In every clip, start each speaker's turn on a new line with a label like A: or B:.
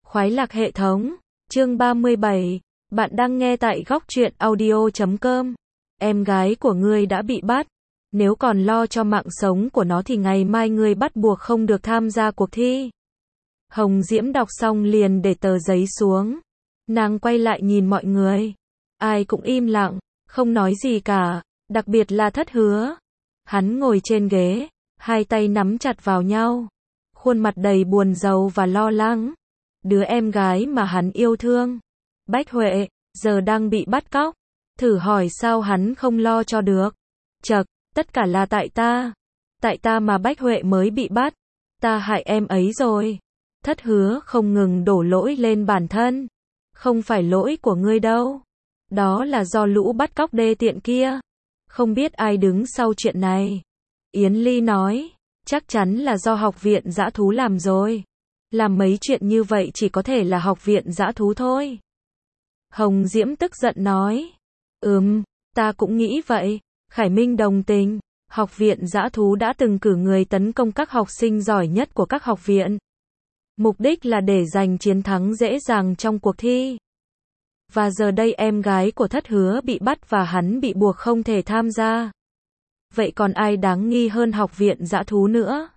A: Khoái lạc hệ thống, chương 37, bạn đang nghe tại góc truyện audio.com. Em gái của ngươi đã bị bắt, nếu còn lo cho mạng sống của nó thì ngày mai ngươi bắt buộc không được tham gia cuộc thi. Hồng Diễm đọc xong liền để tờ giấy xuống. Nàng quay lại nhìn mọi người. Ai cũng im lặng, không nói gì cả, đặc biệt là Thất Hứa. Hắn ngồi trên ghế, hai tay nắm chặt vào nhau, khuôn mặt đầy buồn rầu và lo lắng. Đứa em gái mà hắn yêu thương, Bách Huệ, giờ đang bị bắt cóc. Thử hỏi sao hắn không lo cho được. Chậc, tất cả là tại ta mà Bách Huệ mới bị bắt. Ta hại em ấy rồi. Thất Hứa không ngừng đổ lỗi lên bản thân. Không phải lỗi của ngươi đâu. Đó là do lũ bắt cóc đê tiện kia. Không biết ai đứng sau chuyện này. Yến Ly nói, chắc chắn là do học viện dã thú làm rồi. Làm mấy chuyện như vậy chỉ có thể là học viện dã thú thôi. Hồng Diễm tức giận nói, ta cũng nghĩ vậy. Khải Minh đồng tình, học viện dã thú đã từng cử người tấn công các học sinh giỏi nhất của các học viện. Mục đích là để giành chiến thắng dễ dàng trong cuộc thi. Và giờ đây em gái của Thất Hứa bị bắt và hắn bị buộc không thể tham gia. Vậy còn ai đáng nghi hơn học viện dã thú nữa?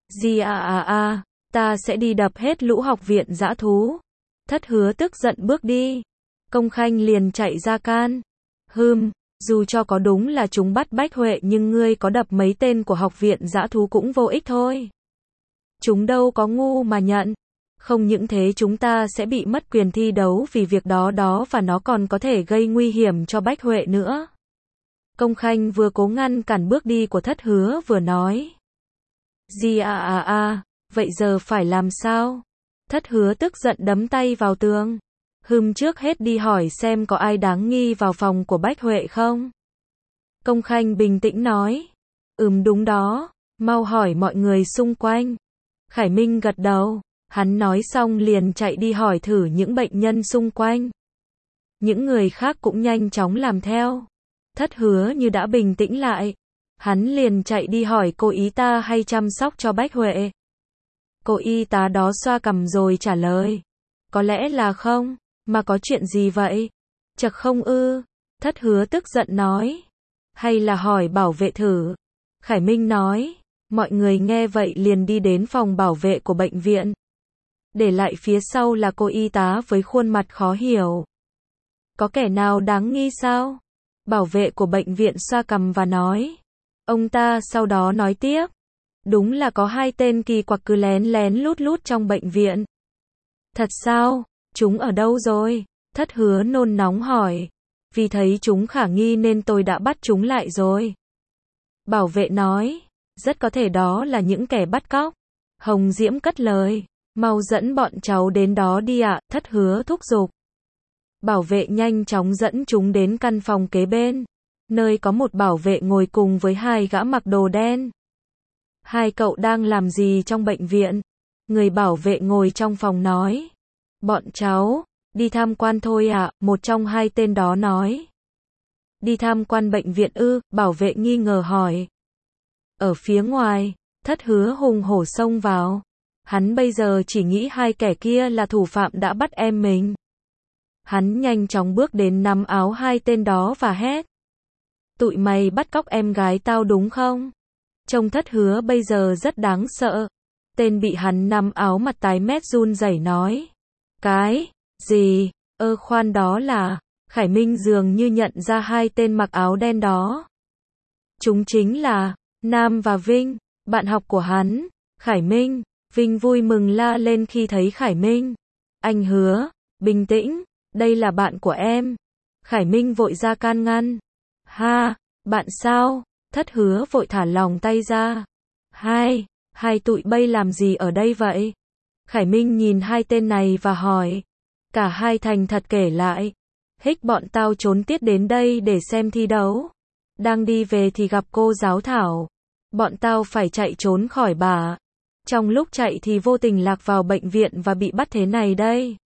A: Ta sẽ đi đập hết lũ học viện dã thú. Thất Hứa tức giận bước đi. Công Khanh liền chạy ra can. Dù cho có đúng là chúng bắt Bách Huệ nhưng ngươi có đập mấy tên của học viện dã thú cũng vô ích thôi. Chúng đâu có ngu mà nhận. Không những thế chúng ta sẽ bị mất quyền thi đấu vì việc đó và nó còn có thể gây nguy hiểm cho Bách Huệ nữa. Công Khanh vừa cố ngăn cản bước đi của Thất Hứa vừa nói. Vậy giờ phải làm sao? Thất Hứa tức giận đấm tay vào tường. Trước hết đi hỏi xem có ai đáng nghi vào phòng của Bách Huệ không? Công Khanh bình tĩnh nói. Đúng đó, mau hỏi mọi người xung quanh. Khải Minh gật đầu. Hắn nói xong liền chạy đi hỏi thử những bệnh nhân xung quanh. Những người khác cũng nhanh chóng làm theo. Thất Hứa như đã bình tĩnh lại. Hắn liền chạy đi hỏi cô y tá hay chăm sóc cho Bách Huệ. Cô y tá đó xoa cằm rồi trả lời. Có lẽ là không, mà có chuyện gì vậy? Chậc không ư? Thất Hứa tức giận nói. Hay là hỏi bảo vệ thử? Khải Minh nói. Mọi người nghe vậy liền đi đến phòng bảo vệ của bệnh viện. Để lại phía sau là cô y tá với khuôn mặt khó hiểu. Có kẻ nào đáng nghi sao? Bảo vệ của bệnh viện xoa cằm và nói. Ông ta sau đó nói tiếp. Đúng là có hai tên kỳ quặc cứ lén lén lút lút trong bệnh viện. Thật sao? Chúng ở đâu rồi? Thất Hứa nôn nóng hỏi. Vì thấy chúng khả nghi nên tôi đã bắt chúng lại rồi. Bảo vệ nói. Rất có thể đó là những kẻ bắt cóc. Hồng Diễm cất lời. Mau dẫn bọn cháu đến đó đi ạ, Thất Hứa thúc giục. Bảo vệ nhanh chóng dẫn chúng đến căn phòng kế bên. Nơi có một bảo vệ ngồi cùng với hai gã mặc đồ đen. Hai cậu đang làm gì trong bệnh viện? Người bảo vệ ngồi trong phòng nói. Bọn cháu, đi tham quan thôi ạ, một trong hai tên đó nói. Đi tham quan bệnh viện ư? Bảo vệ nghi ngờ hỏi. Ở phía ngoài, Thất Hứa hùng hổ xông vào. Hắn bây giờ chỉ nghĩ hai kẻ kia là thủ phạm đã bắt em mình. Hắn nhanh chóng bước đến nắm áo hai tên đó và hét. Tụi mày bắt cóc em gái tao đúng không? Trông Thất Hứa bây giờ rất đáng sợ. Tên bị hắn nắm áo mặt tái mét run rẩy nói. Cái gì? Khoan đó là. Khải Minh dường như nhận ra hai tên mặc áo đen đó. Chúng chính là Nam và Vinh, bạn học của hắn. Khải Minh. Vinh vui mừng la lên khi thấy Khải Minh. Anh Hứa, bình tĩnh, đây là bạn của em. Khải Minh vội ra can ngăn. Bạn sao? Thất Hứa vội thả lỏng tay ra. Hai tụi bay làm gì ở đây vậy? Khải Minh nhìn hai tên này và hỏi. Cả hai thành thật kể lại. Bọn tao trốn tiết đến đây để xem thi đấu. Đang đi về thì gặp cô giáo Thảo. Bọn tao phải chạy trốn khỏi bà. Trong lúc chạy thì vô tình lạc vào bệnh viện và bị bắt thế này đây.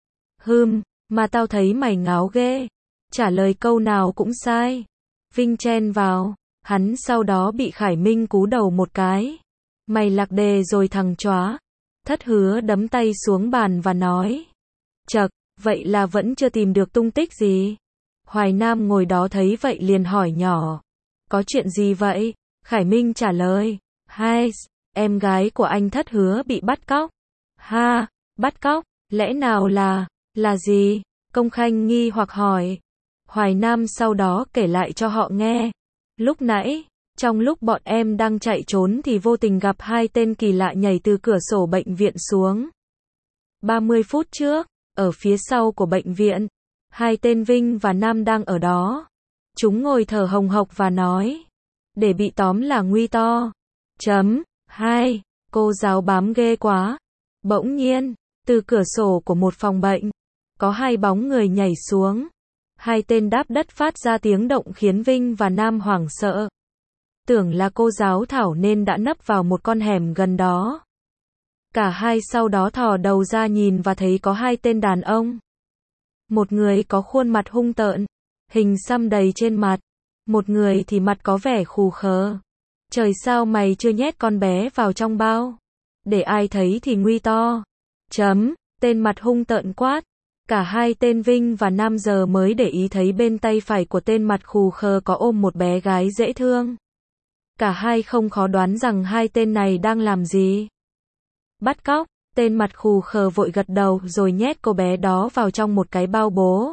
A: Mà tao thấy mày ngáo ghê. Trả lời câu nào cũng sai. Vinh chen vào. Hắn sau đó bị Khải Minh cú đầu một cái. Mày lạc đề rồi thằng chóa. Thất Hứa đấm tay xuống bàn và nói. Chậc, vậy là vẫn chưa tìm được tung tích gì? Hoài Nam ngồi đó thấy vậy liền hỏi nhỏ. Có chuyện gì vậy? Khải Minh trả lời. Hai, em gái của anh Thất Hứa bị bắt cóc. Ha, bắt cóc, lẽ nào là gì? Công Khanh nghi hoặc hỏi. Hoài Nam sau đó kể lại cho họ nghe. Lúc nãy, trong lúc bọn em đang chạy trốn thì vô tình gặp hai tên kỳ lạ nhảy từ cửa sổ bệnh viện xuống. 30 phút trước, ở phía sau của bệnh viện, hai tên Vinh và Nam đang ở đó. Chúng ngồi thở hồng hộc và nói. Để bị tóm là nguy to. Hai, cô giáo bám ghê quá. Bỗng nhiên, từ cửa sổ của một phòng bệnh, có hai bóng người nhảy xuống. Hai tên đáp đất phát ra tiếng động khiến Vinh và Nam hoảng sợ. Tưởng là cô giáo Thảo nên đã nấp vào một con hẻm gần đó. Cả hai sau đó thò đầu ra nhìn và thấy có hai tên đàn ông. Một người có khuôn mặt hung tợn, hình xăm đầy trên mặt. Một người thì mặt có vẻ khù khờ. Trời sao mày chưa nhét con bé vào trong bao? Để ai thấy thì nguy to. Tên mặt hung tợn quát. Cả hai tên Vinh và Nam giờ mới để ý thấy bên tay phải của tên mặt khù khờ có ôm một bé gái dễ thương. Cả hai không khó đoán rằng hai tên này đang làm gì. Bắt cóc, tên mặt khù khờ vội gật đầu rồi nhét cô bé đó vào trong một cái bao bố.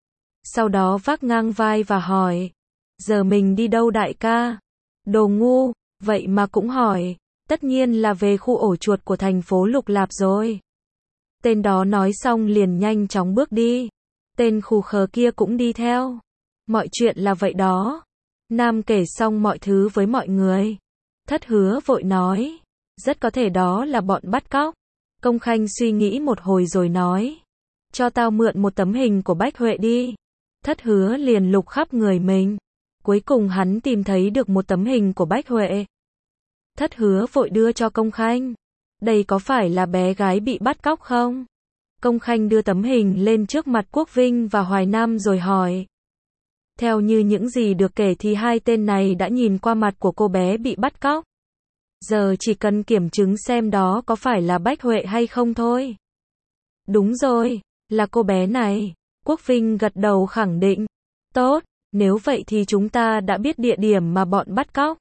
A: Sau đó vác ngang vai và hỏi. Giờ mình đi đâu đại ca? Đồ ngu, vậy mà cũng hỏi. Tất nhiên là về khu ổ chuột của thành phố Lục Lạp rồi. Tên đó nói xong liền nhanh chóng bước đi. Tên khù khờ kia cũng đi theo. Mọi chuyện là vậy đó. Nam kể xong mọi thứ với mọi người. Thất Hứa vội nói. Rất có thể đó là bọn bắt cóc. Công Khanh suy nghĩ một hồi rồi nói. Cho tao mượn một tấm hình của Bách Huệ đi. Thất Hứa liền lục khắp người mình. Cuối cùng hắn tìm thấy được một tấm hình của Bách Huệ. Thất Hứa vội đưa cho Công Khanh. Đây có phải là bé gái bị bắt cóc không? Công Khanh đưa tấm hình lên trước mặt Quốc Vinh và Hoài Nam rồi hỏi. Theo như những gì được kể thì hai tên này đã nhìn qua mặt của cô bé bị bắt cóc. Giờ chỉ cần kiểm chứng xem đó có phải là Bách Huệ hay không thôi. Đúng rồi, là cô bé này. Quốc Vinh gật đầu khẳng định. Tốt, nếu vậy thì chúng ta đã biết địa điểm mà bọn bắt cóc.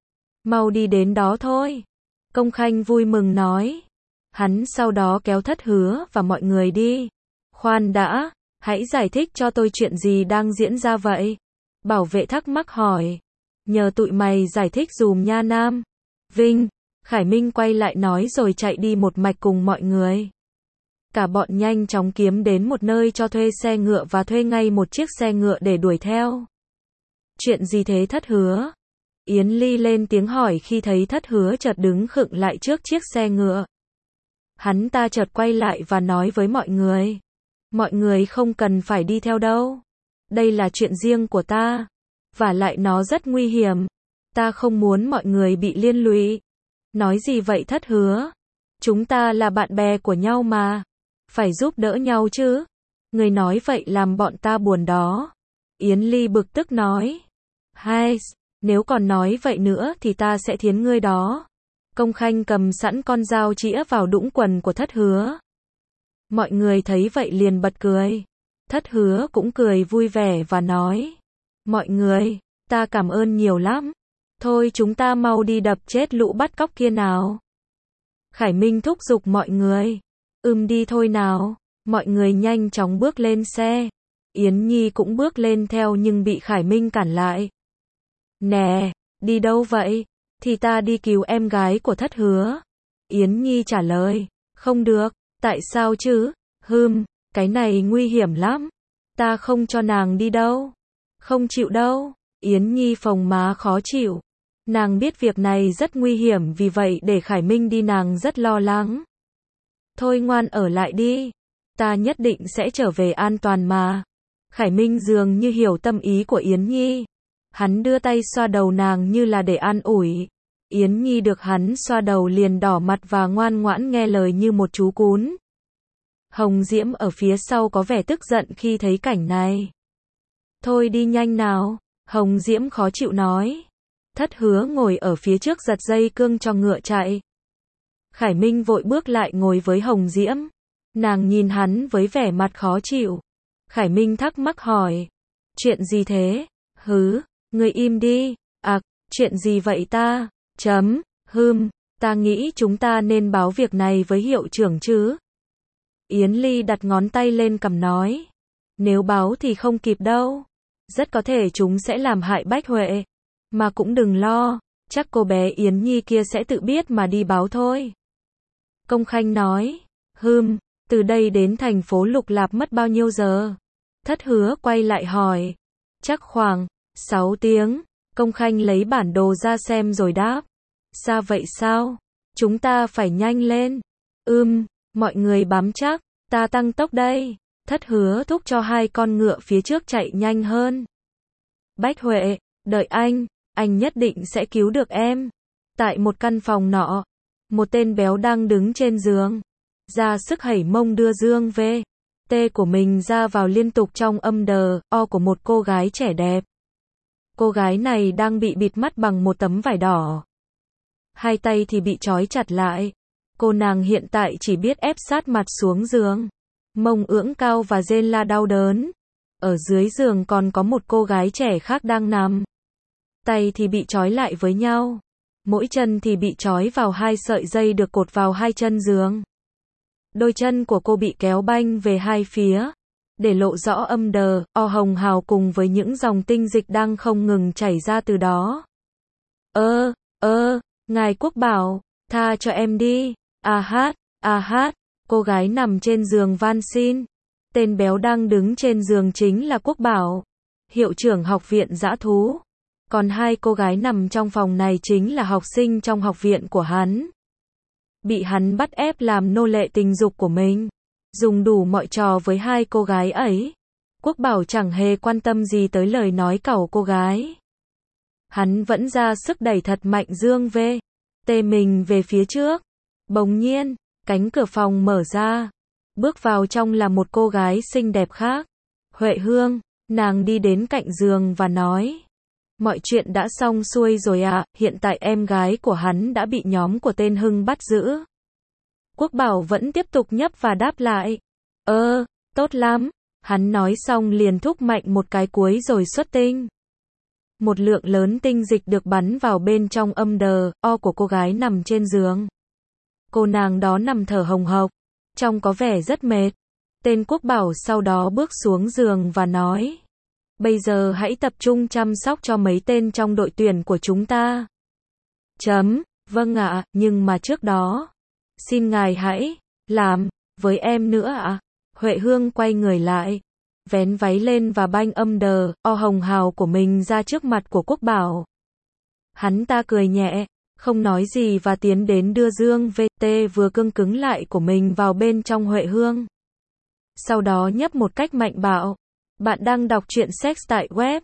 A: Mau đi đến đó thôi. Công Khanh vui mừng nói. Hắn sau đó kéo Thất Hứa và mọi người đi. Khoan đã, hãy giải thích cho tôi chuyện gì đang diễn ra vậy. Bảo vệ thắc mắc hỏi. Nhờ tụi mày giải thích dùm nha Nam. Vinh, Khải Minh quay lại nói rồi chạy đi một mạch cùng mọi người. Cả bọn nhanh chóng kiếm đến một nơi cho thuê xe ngựa và thuê ngay một chiếc xe ngựa để đuổi theo. Chuyện gì thế Thất Hứa? Yến Ly lên tiếng hỏi khi thấy Thất Hứa chợt đứng khựng lại trước chiếc xe ngựa. Hắn ta chợt quay lại và nói với mọi người. Mọi người không cần phải đi theo đâu. Đây là chuyện riêng của ta. Và lại nó rất nguy hiểm. Ta không muốn mọi người bị liên lụy. Nói gì vậy Thất Hứa? Chúng ta là bạn bè của nhau mà. Phải giúp đỡ nhau chứ. Người nói vậy làm bọn ta buồn đó. Yến Ly bực tức nói. Hai, nếu còn nói vậy nữa thì ta sẽ thiến ngươi đó. Công Khanh cầm sẵn con dao chĩa vào đũng quần của Thất Hứa. Mọi người thấy vậy liền bật cười. Thất Hứa cũng cười vui vẻ và nói. Mọi người, ta cảm ơn nhiều lắm. Thôi chúng ta mau đi đập chết lũ bắt cóc kia nào. Khải Minh thúc giục mọi người. Đi thôi nào. Mọi người nhanh chóng bước lên xe. Yến Nhi cũng bước lên theo nhưng bị Khải Minh cản lại. Nè, đi đâu vậy? Thì ta đi cứu em gái của Thất Hứa. Yến Nhi trả lời. Không được, tại sao chứ? Cái này nguy hiểm lắm. Ta không cho nàng đi đâu. Không chịu đâu. Yến Nhi phồng má khó chịu. Nàng biết việc này rất nguy hiểm vì vậy để Khải Minh đi nàng rất lo lắng. Thôi ngoan ở lại đi. Ta nhất định sẽ trở về an toàn mà. Khải Minh dường như hiểu tâm ý của Yến Nhi. Hắn đưa tay xoa đầu nàng như là để an ủi. Yến Nhi được hắn xoa đầu liền đỏ mặt và ngoan ngoãn nghe lời như một chú cún. Hồng Diễm ở phía sau có vẻ tức giận khi thấy cảnh này. Thôi đi nhanh nào. Hồng Diễm khó chịu nói. Thất Hứa ngồi ở phía trước giật dây cương cho ngựa chạy. Khải Minh vội bước lại ngồi với Hồng Diễm. Nàng nhìn hắn với vẻ mặt khó chịu. Khải Minh thắc mắc hỏi. Chuyện gì thế? Người im đi. Chuyện gì vậy ta? Ta nghĩ chúng ta nên báo việc này với hiệu trưởng chứ. Yến Ly đặt ngón tay lên cằm nói. Nếu báo thì không kịp đâu. Rất có thể chúng sẽ làm hại Bách Huệ. Mà cũng đừng lo, chắc cô bé Yến Nhi kia sẽ tự biết mà đi báo thôi. Công Khanh nói. Từ đây đến thành phố Lục Lạp mất bao nhiêu giờ? Thất Hứa quay lại hỏi. Chắc khoảng 6 tiếng. Công Khanh lấy bản đồ ra xem rồi đáp. Xa vậy sao? Chúng ta phải nhanh lên. Mọi người bám chắc, ta tăng tốc đây. Thất Hứa thúc cho hai con ngựa phía trước chạy nhanh hơn. Bách Huệ, đợi anh nhất định sẽ cứu được em. Tại một căn phòng nọ, một tên béo đang đứng trên giường, ra sức hẩy mông đưa dương VT của mình ra vào liên tục trong âm đờ o của một cô gái trẻ đẹp. Cô gái này đang bị bịt mắt bằng một tấm vải đỏ. Hai tay thì bị trói chặt lại. Cô nàng hiện tại chỉ biết ép sát mặt xuống giường, mông ưỡng cao và rên la đau đớn. Ở dưới giường còn có một cô gái trẻ khác đang nằm. Tay thì bị trói lại với nhau. Mỗi chân thì bị trói vào hai sợi dây được cột vào hai chân giường. Đôi chân của cô bị kéo banh về hai phía, để lộ rõ âm đờ o hồng hào cùng với những dòng tinh dịch đang không ngừng chảy ra từ đó. Ngài Quốc Bảo, tha cho em đi. Cô gái nằm trên giường van xin. Tên béo đang đứng trên giường chính là Quốc Bảo, hiệu trưởng học viện dã thú. Còn hai cô gái nằm trong phòng này chính là học sinh trong học viện của hắn. Bị hắn bắt ép làm nô lệ tình dục của mình, dùng đủ mọi trò với hai cô gái ấy. Quốc Bảo chẳng hề quan tâm gì tới lời nói cẩu cô gái. Hắn vẫn ra sức đẩy thật mạnh dương VT mình về phía trước. Bỗng nhiên, cánh cửa phòng mở ra. Bước vào trong là một cô gái xinh đẹp khác. Huệ Hương, nàng đi đến cạnh giường và nói. Mọi chuyện đã xong xuôi rồi ạ, hiện tại em gái của hắn đã bị nhóm của tên Hưng bắt giữ. Quốc Bảo vẫn tiếp tục nhấp và đáp lại. Tốt lắm. Hắn nói xong liền thúc mạnh một cái cuối rồi xuất tinh. Một lượng lớn tinh dịch được bắn vào bên trong âm đờ o của cô gái nằm trên giường. Cô nàng đó nằm thở hồng hộc, trông có vẻ rất mệt. Tên Quốc Bảo sau đó bước xuống giường và nói. Bây giờ hãy tập trung chăm sóc cho mấy tên trong đội tuyển của chúng ta. Vâng ạ, nhưng mà trước đó, xin ngài hãy làm với em nữa ạ. Huệ Hương quay người lại, vén váy lên và banh âm đờ o hồng hào của mình ra trước mặt của Quốc Bảo. Hắn ta cười nhẹ, không nói gì và tiến đến đưa dương VT vừa cứng lại của mình vào bên trong Huệ Hương. Sau đó nhấp một cách mạnh bạo. Bạn đang đọc truyện sex tại web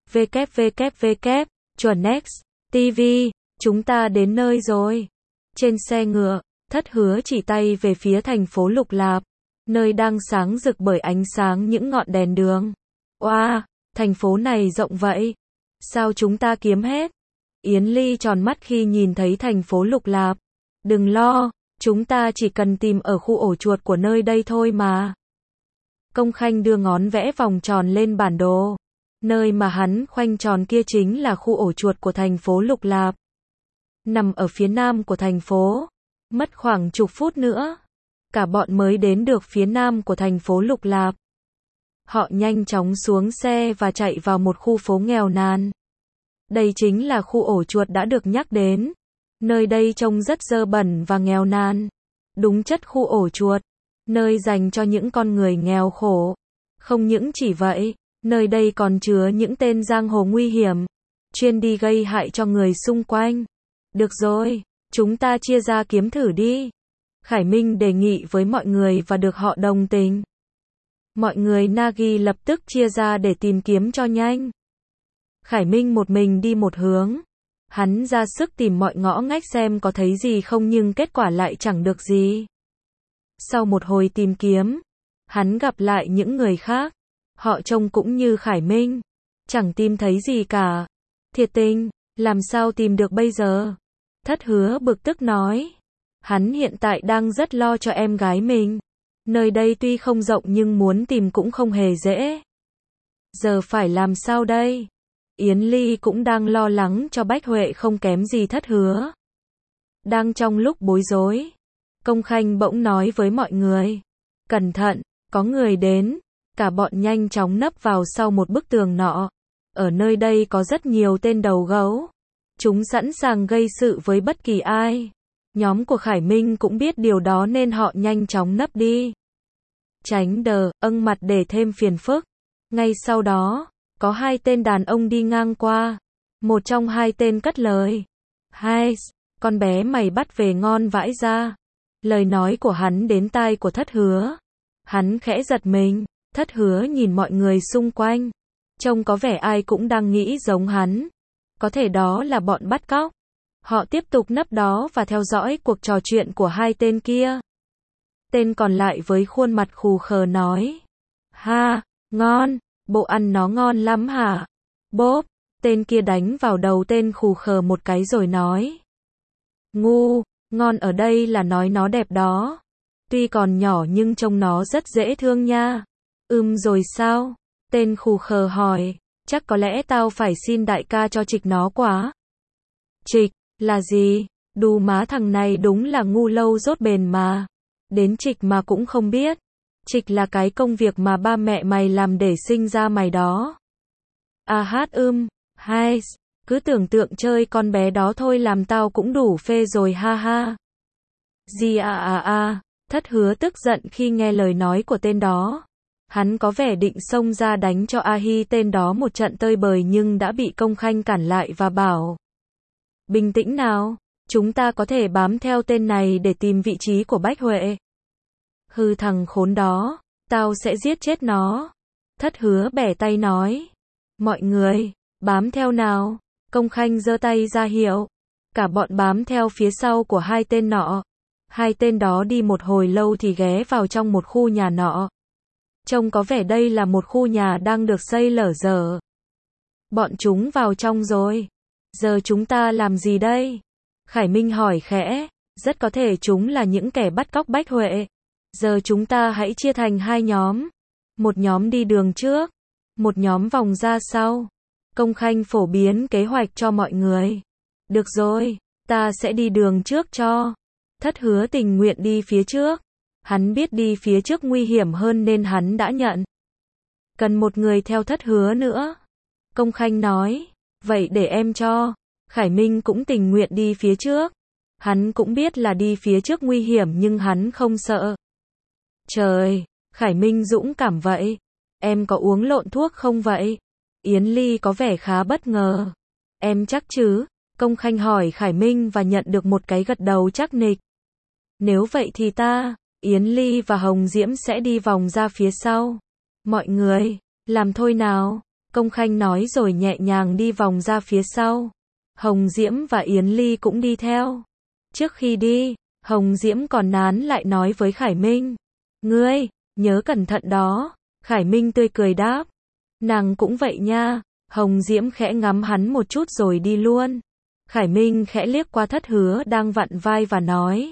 A: www.chuanx.tv. Chúng ta đến nơi rồi. Trên xe ngựa, Thất Hứa chỉ tay về phía thành phố Lục Lạp, nơi đang sáng rực bởi ánh sáng những ngọn đèn đường. Oa, thành phố này rộng vậy. Sao chúng ta kiếm hết? Yến Ly tròn mắt khi nhìn thấy thành phố Lục Lạp. Đừng lo, chúng ta chỉ cần tìm ở khu ổ chuột của nơi đây thôi mà. Công Khanh đưa ngón vẽ vòng tròn lên bản đồ. Nơi mà hắn khoanh tròn kia chính là khu ổ chuột của thành phố Lục Lạp. Nằm ở phía nam của thành phố. Mất khoảng chục phút nữa, cả bọn mới đến được phía nam của thành phố Lục Lạp. Họ nhanh chóng xuống xe và chạy vào một khu phố nghèo nàn. Đây chính là khu ổ chuột đã được nhắc đến. Nơi đây trông rất dơ bẩn và nghèo nàn. Đúng chất khu ổ chuột, nơi dành cho những con người nghèo khổ. Không những chỉ vậy, nơi đây còn chứa những tên giang hồ nguy hiểm, chuyên đi gây hại cho người xung quanh. Được rồi, chúng ta chia ra kiếm thử đi. Khải Minh đề nghị với mọi người và được họ đồng tình. Mọi người Nagi lập tức chia ra để tìm kiếm cho nhanh. Khải Minh một mình đi một hướng. Hắn ra sức tìm mọi ngõ ngách xem có thấy gì không nhưng kết quả lại chẳng được gì. Sau một hồi tìm kiếm, hắn gặp lại những người khác. Họ trông cũng như Khải Minh. Chẳng tìm thấy gì cả. Thiệt tình, làm sao tìm được bây giờ? Thất Hứa bực tức nói. Hắn hiện tại đang rất lo cho em gái mình. Nơi đây tuy không rộng nhưng muốn tìm cũng không hề dễ. Giờ phải làm sao đây? Yến Ly cũng đang lo lắng cho Bách Huệ không kém gì Thất Hứa. Đang trong lúc bối rối, Công Khanh bỗng nói với mọi người. Cẩn thận, có người đến. Cả bọn nhanh chóng nấp vào sau một bức tường nọ. Ở nơi đây có rất nhiều tên đầu gấu. Chúng sẵn sàng gây sự với bất kỳ ai. Nhóm của Khải Minh cũng biết điều đó nên họ nhanh chóng nấp đi. Tránh đờ, âng mặt để thêm phiền phức. Ngay sau đó, có hai tên đàn ông đi ngang qua. Một trong hai tên cất lời. Hai, con bé mày bắt về ngon vãi ra. Lời nói của hắn đến tai của Thất Hứa. Hắn khẽ giật mình. Thất Hứa nhìn mọi người xung quanh. Trông có vẻ ai cũng đang nghĩ giống hắn. Có thể đó là bọn bắt cóc. Họ tiếp tục nấp đó và theo dõi cuộc trò chuyện của hai tên kia. Tên còn lại với khuôn mặt khù khờ nói. Ha, ngon, bộ ăn nó ngon lắm hả? Bốp, tên kia đánh vào đầu tên khù khờ một cái rồi nói. Ngu, ngon ở đây là nói nó đẹp đó. Tuy còn nhỏ nhưng trông nó rất dễ thương nha. Rồi sao? Tên khù khờ hỏi. Chắc có lẽ tao phải xin đại ca cho trịch nó quá. Trịch, là gì? Đù má thằng này đúng là ngu lâu dốt bền mà. Đến trịch mà cũng không biết. Trịch là cái công việc mà ba mẹ mày làm để sinh ra mày đó. Hai, cứ tưởng tượng chơi con bé đó thôi làm tao cũng đủ phê rồi ha ha. Thất Hứa tức giận khi nghe lời nói của tên đó. Hắn có vẻ định xông ra đánh cho A-hi tên đó một trận tơi bời nhưng đã bị Công Khanh cản lại và bảo. Bình tĩnh nào, chúng ta có thể bám theo tên này để tìm vị trí của Bách Huệ. Hư thằng khốn đó, tao sẽ giết chết nó. Thất Hứa bẻ tay nói. Mọi người, bám theo nào. Công Khanh giơ tay ra hiệu. Cả bọn bám theo phía sau của hai tên nọ. Hai tên đó đi một hồi lâu thì ghé vào trong một khu nhà nọ. Trông có vẻ đây là một khu nhà đang được xây lở dở. Bọn chúng vào trong rồi. Giờ chúng ta làm gì đây? Khải Minh hỏi khẽ. Rất có thể chúng là những kẻ bắt cóc Bách Huệ. Giờ chúng ta hãy chia thành hai nhóm. Một nhóm đi đường trước. Một nhóm vòng ra sau. Công Khanh phổ biến kế hoạch cho mọi người. Được rồi, ta sẽ đi đường trước cho. Thất Hứa tình nguyện đi phía trước. Hắn biết đi phía trước nguy hiểm hơn nên hắn đã nhận. Cần một người theo Thất Hứa nữa. Công Khanh nói. Vậy để em cho. Khải Minh cũng tình nguyện đi phía trước. Hắn cũng biết là đi phía trước nguy hiểm nhưng hắn không sợ. Trời, Khải Minh dũng cảm vậy. Em có uống lộn thuốc không vậy? Yến Ly có vẻ khá bất ngờ. Em chắc chứ? Công Khanh hỏi Khải Minh và nhận được một cái gật đầu chắc nịch. Nếu vậy thì ta, Yến Ly và Hồng Diễm sẽ đi vòng ra phía sau. Mọi người, làm thôi nào. Công Khanh nói rồi nhẹ nhàng đi vòng ra phía sau. Hồng Diễm và Yến Ly cũng đi theo. Trước khi đi, Hồng Diễm còn nán lại nói với Khải Minh. Ngươi, nhớ cẩn thận đó. Khải Minh tươi cười đáp. Nàng cũng vậy nha. Hồng Diễm khẽ ngắm hắn một chút rồi đi luôn. Khải Minh khẽ liếc qua Thất Hứa đang vặn vai và nói.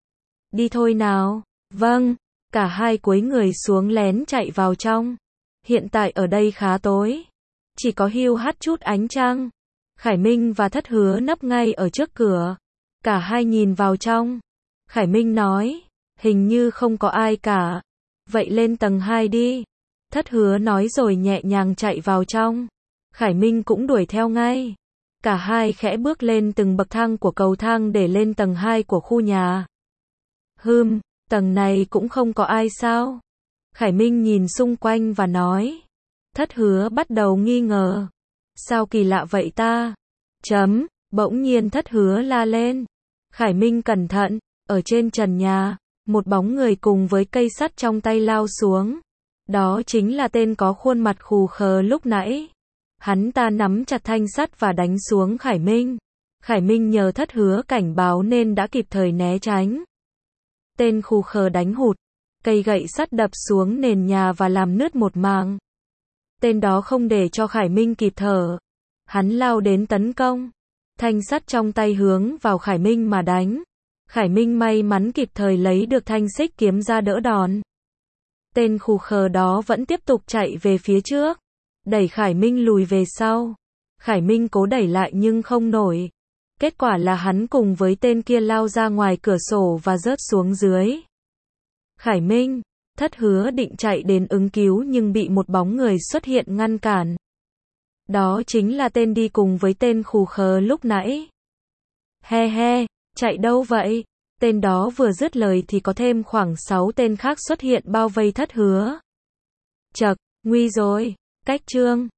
A: Đi thôi nào. Vâng. Cả hai cúi người xuống lén chạy vào trong. Hiện tại ở đây khá tối. Chỉ có hiu hắt chút ánh trăng. Khải Minh và Thất Hứa nấp ngay ở trước cửa. Cả hai nhìn vào trong. Khải Minh nói. Hình như không có ai cả. Vậy lên tầng 2 đi. Thất Hứa nói rồi nhẹ nhàng chạy vào trong. Khải Minh cũng đuổi theo ngay. Cả hai khẽ bước lên từng bậc thang của cầu thang để lên tầng 2 của khu nhà. Tầng này cũng không có ai sao? Khải Minh nhìn xung quanh và nói. Thất Hứa bắt đầu nghi ngờ. Sao kỳ lạ vậy ta? Bỗng nhiên Thất Hứa la lên. Khải Minh cẩn thận, ở trên trần nhà, một bóng người cùng với cây sắt trong tay lao xuống. Đó chính là tên có khuôn mặt khù khờ lúc nãy. Hắn ta nắm chặt thanh sắt và đánh xuống Khải Minh. Khải Minh nhờ Thất Hứa cảnh báo nên đã kịp thời né tránh. Tên khù khờ đánh hụt. Cây gậy sắt đập xuống nền nhà và làm nứt một mảng. Tên đó không để cho Khải Minh kịp thở. Hắn lao đến tấn công. Thanh sắt trong tay hướng vào Khải Minh mà đánh. Khải Minh may mắn kịp thời lấy được thanh xích kiếm ra đỡ đòn. Tên khù khờ đó vẫn tiếp tục chạy về phía trước, đẩy Khải Minh lùi về sau. Khải Minh cố đẩy lại nhưng không nổi. Kết quả là hắn cùng với tên kia lao ra ngoài cửa sổ và rớt xuống dưới. Khải Minh, Thất Hứa định chạy đến ứng cứu nhưng bị một bóng người xuất hiện ngăn cản. Đó chính là tên đi cùng với tên khù khờ lúc nãy. He he, chạy đâu vậy? Tên đó vừa dứt lời thì có thêm khoảng 6 tên khác xuất hiện bao vây Thất Hứa. Chậc, nguy rồi, cách chương.